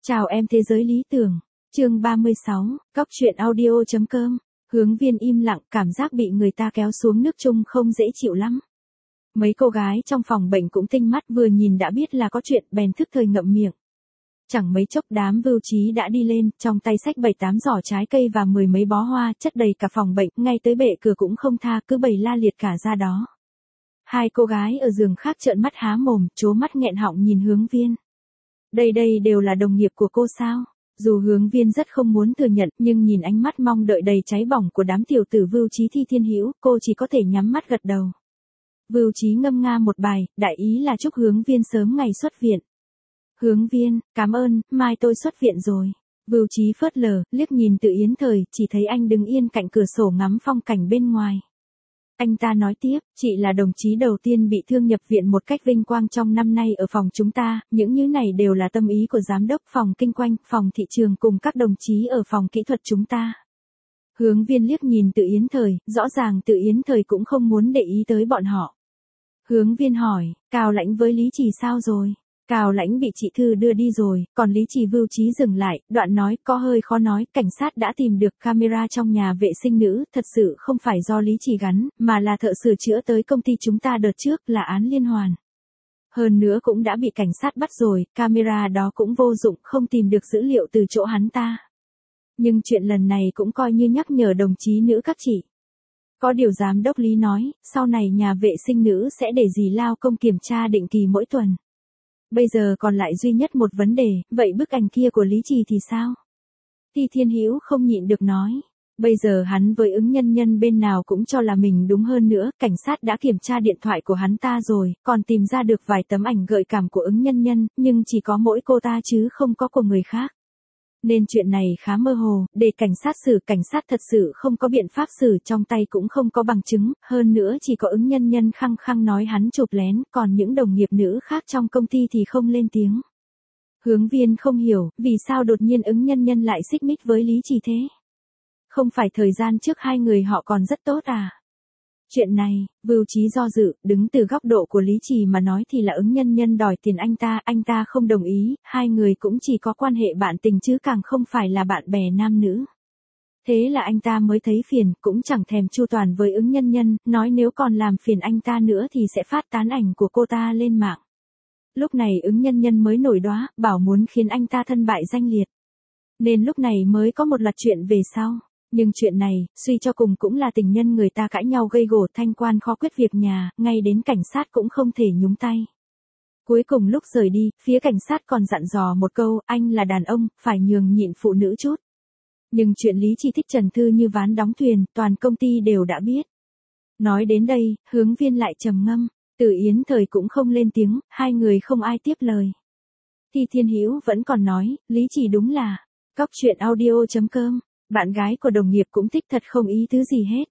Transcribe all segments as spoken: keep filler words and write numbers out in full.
Chào em thế giới lý tưởng. Chương ba mươi sáu, Cóc truyện audio chấm com. Hướng Viên im lặng, cảm giác bị người ta kéo xuống nước chung không dễ chịu lắm. Mấy cô gái trong phòng bệnh cũng tinh mắt, vừa nhìn đã biết là có chuyện, bèn thức thời ngậm miệng. Chẳng mấy chốc đám Vưu Trí đã đi lên, trong tay xách bảy tám giỏ trái cây và mười mấy bó hoa, chất đầy cả phòng bệnh, ngay tới bệ cửa cũng không tha, cứ bày la liệt cả ra đó. Hai cô gái ở giường khác trợn mắt há mồm, trố mắt nghẹn họng nhìn Hướng Viên. Đây đây đều là đồng nghiệp của cô sao? Dù Hướng Viên rất không muốn thừa nhận, nhưng nhìn ánh mắt mong đợi đầy cháy bỏng của đám tiểu tử Vưu Trí Thi Thiên Hữu, cô chỉ có thể nhắm mắt gật đầu. Vưu Trí ngâm nga một bài, đại ý là chúc Hướng Viên sớm ngày xuất viện. Hướng Viên, cảm ơn, mai tôi xuất viện rồi. Vưu Trí phớt lờ, liếc nhìn Từ Yến Thời, chỉ thấy anh đứng yên cạnh cửa sổ ngắm phong cảnh bên ngoài. Anh ta nói tiếp, chị là đồng chí đầu tiên bị thương nhập viện một cách vinh quang trong năm nay ở phòng chúng ta, những như này đều là tâm ý của giám đốc phòng kinh doanh, phòng thị trường cùng các đồng chí ở phòng kỹ thuật chúng ta. Hướng Viên liếc nhìn Từ Yến Thời, rõ ràng Từ Yến Thời cũng không muốn để ý tới bọn họ. Hướng Viên hỏi, Cao Lãnh với Lý Trì sao rồi? Cao Lãnh bị chị Thư đưa đi rồi, còn Lý Trì. Vưu Trí dừng lại, đoạn nói, có hơi khó nói, cảnh sát đã tìm được camera trong nhà vệ sinh nữ, thật sự không phải do Lý Trì gắn, mà là thợ sửa chữa tới công ty chúng ta đợt trước, là án liên hoàn. Hơn nữa cũng đã bị cảnh sát bắt rồi, camera đó cũng vô dụng, không tìm được dữ liệu từ chỗ hắn ta. Nhưng chuyện lần này cũng coi như nhắc nhở đồng chí nữ các chị. Có điều giám đốc Lý nói, sau này nhà vệ sinh nữ sẽ để dì lao công kiểm tra định kỳ mỗi tuần. Bây giờ còn lại duy nhất một vấn đề, vậy bức ảnh kia của Lý Trì thì sao? Thi Thiên Hữu không nhịn được nói. Bây giờ hắn với ứng nhân nhân bên nào cũng cho là mình đúng, hơn nữa, cảnh sát đã kiểm tra điện thoại của hắn ta rồi, còn tìm ra được vài tấm ảnh gợi cảm của ứng nhân nhân, nhưng chỉ có mỗi cô ta chứ không có của người khác. Nên chuyện này khá mơ hồ, để cảnh sát xử, cảnh sát thật sự không có biện pháp xử, trong tay cũng không có bằng chứng, hơn nữa chỉ có ứng nhân nhân khăng khăng nói hắn chụp lén, còn những đồng nghiệp nữ khác trong công ty thì không lên tiếng. Hướng Viên không hiểu, vì sao đột nhiên ứng nhân nhân lại xích mích với Lý Trì thế? Không phải thời gian trước hai người họ còn rất tốt à? Chuyện này, Vưu Trí do dự, đứng từ góc độ của Lý Trì mà nói thì là ứng nhân nhân đòi tiền anh ta, anh ta không đồng ý, hai người cũng chỉ có quan hệ bạn tình chứ càng không phải là bạn bè nam nữ. Thế là anh ta mới thấy phiền, cũng chẳng thèm chu toàn với ứng nhân nhân, nói nếu còn làm phiền anh ta nữa thì sẽ phát tán ảnh của cô ta lên mạng. Lúc này ứng nhân nhân mới nổi đoá, bảo muốn khiến anh ta thân bại danh liệt. Nên lúc này mới có một loạt chuyện về sau. Nhưng chuyện này, suy cho cùng cũng là tình nhân người ta cãi nhau gây gổ, thanh quan khó quyết việc nhà, ngay đến cảnh sát cũng không thể nhúng tay. Cuối cùng lúc rời đi, phía cảnh sát còn dặn dò một câu, anh là đàn ông, phải nhường nhịn phụ nữ chút. Nhưng chuyện Lý Trì thích Trần Thư như ván đóng thuyền, toàn công ty đều đã biết. Nói đến đây, Hướng Viên lại trầm ngâm, Từ Yến Thời cũng không lên tiếng, hai người không ai tiếp lời. Thi Thiên Hữu vẫn còn nói, Lý Trì đúng là, Cóc truyện audio chấm com. Bạn gái của đồng nghiệp cũng thích thật không ý tứ gì hết.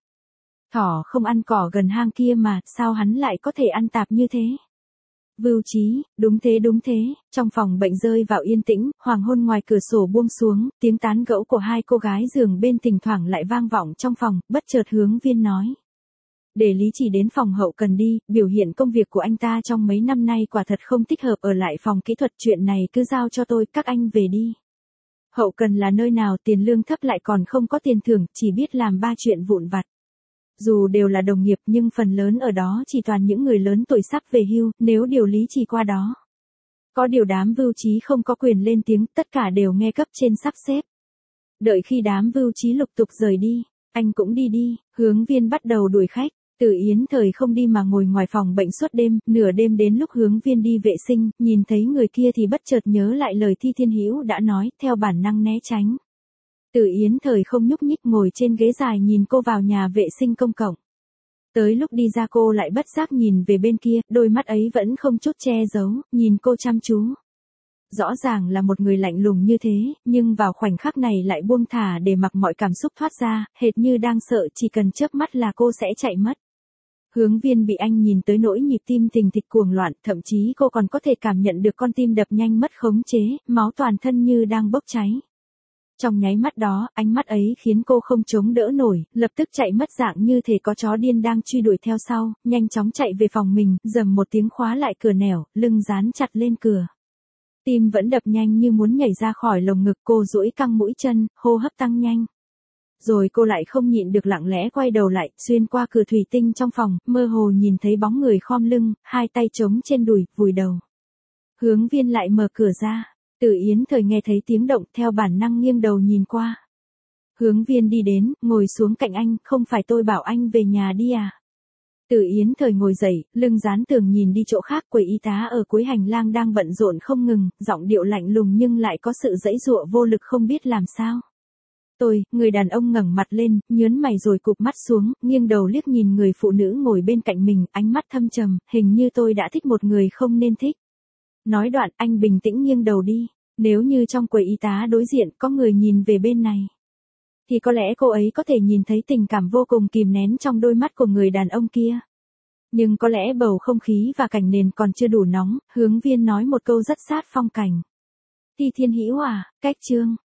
Thỏ không ăn cỏ gần hang kia mà, sao hắn lại có thể ăn tạp như thế? Vưu Trí, đúng thế đúng thế, trong phòng bệnh rơi vào yên tĩnh, hoàng hôn ngoài cửa sổ buông xuống, tiếng tán gẫu của hai cô gái giường bên thỉnh thoảng lại vang vọng trong phòng, bất chợt Hướng Viên nói. Để Lý Trì đến phòng hậu cần đi, biểu hiện công việc của anh ta trong mấy năm nay quả thật không thích hợp ở lại phòng kỹ thuật, chuyện này cứ giao cho tôi, các anh về đi. Hậu cần là nơi nào, tiền lương thấp lại còn không có tiền thưởng, chỉ biết làm ba chuyện vụn vặt. Dù đều là đồng nghiệp nhưng phần lớn ở đó chỉ toàn những người lớn tuổi sắp về hưu, nếu điều Lý Trì qua đó. Có điều đám Vưu Trí không có quyền lên tiếng, tất cả đều nghe cấp trên sắp xếp. Đợi khi đám Vưu Trí lục tục rời đi, anh cũng đi đi, Hướng Viên bắt đầu đuổi khách. Từ Yến Thời không đi mà ngồi ngoài phòng bệnh suốt đêm, nửa đêm đến lúc Hướng Viên đi vệ sinh, nhìn thấy người kia thì bất chợt nhớ lại lời Thi Thiên Hữu đã nói, theo bản năng né tránh. Từ Yến Thời không nhúc nhích ngồi trên ghế dài nhìn cô vào nhà vệ sinh công cộng. Tới lúc đi ra cô lại bất giác nhìn về bên kia, đôi mắt ấy vẫn không chút che giấu, nhìn cô chăm chú. Rõ ràng là một người lạnh lùng như thế, nhưng vào khoảnh khắc này lại buông thả để mặc mọi cảm xúc thoát ra, hệt như đang sợ chỉ cần chớp mắt là cô sẽ chạy mất. Hướng Viên bị anh nhìn tới nỗi nhịp tim thình thịch cuồng loạn, thậm chí cô còn có thể cảm nhận được con tim đập nhanh mất khống chế, máu toàn thân như đang bốc cháy. Trong nháy mắt đó, ánh mắt ấy khiến cô không chống đỡ nổi, lập tức chạy mất dạng như thể có chó điên đang truy đuổi theo sau, nhanh chóng chạy về phòng mình, rầm một tiếng khóa lại cửa nẻo, lưng dán chặt lên cửa. Tim vẫn đập nhanh như muốn nhảy ra khỏi lồng ngực, cô duỗi căng mũi chân, hô hấp tăng nhanh. Rồi cô lại không nhịn được lặng lẽ quay đầu lại, xuyên qua cửa thủy tinh trong phòng, mơ hồ nhìn thấy bóng người khom lưng, hai tay chống trên đùi, vùi đầu. Hướng Viên lại mở cửa ra. Từ Yến Thời nghe thấy tiếng động, theo bản năng nghiêng đầu nhìn qua. Hướng Viên đi đến, ngồi xuống cạnh anh, không phải tôi bảo anh về nhà đi à? Từ Yến Thời ngồi dậy, lưng dán tường nhìn đi chỗ khác, quầy y tá ở cuối hành lang đang bận rộn không ngừng, giọng điệu lạnh lùng nhưng lại có sự giãy giụa vô lực không biết làm sao. Tôi, người đàn ông ngẩng mặt lên, nhớn mày rồi cụp mắt xuống, nghiêng đầu liếc nhìn người phụ nữ ngồi bên cạnh mình, ánh mắt thâm trầm, hình như tôi đã thích một người không nên thích. Nói đoạn, anh bình tĩnh nghiêng đầu đi. Nếu như trong quầy y tá đối diện có người nhìn về bên này, thì có lẽ cô ấy có thể nhìn thấy tình cảm vô cùng kìm nén trong đôi mắt của người đàn ông kia. Nhưng có lẽ bầu không khí và cảnh nền còn chưa đủ nóng, Hướng Viên nói một câu rất sát phong cảnh. Ti Thiên Hữu à, cách chương.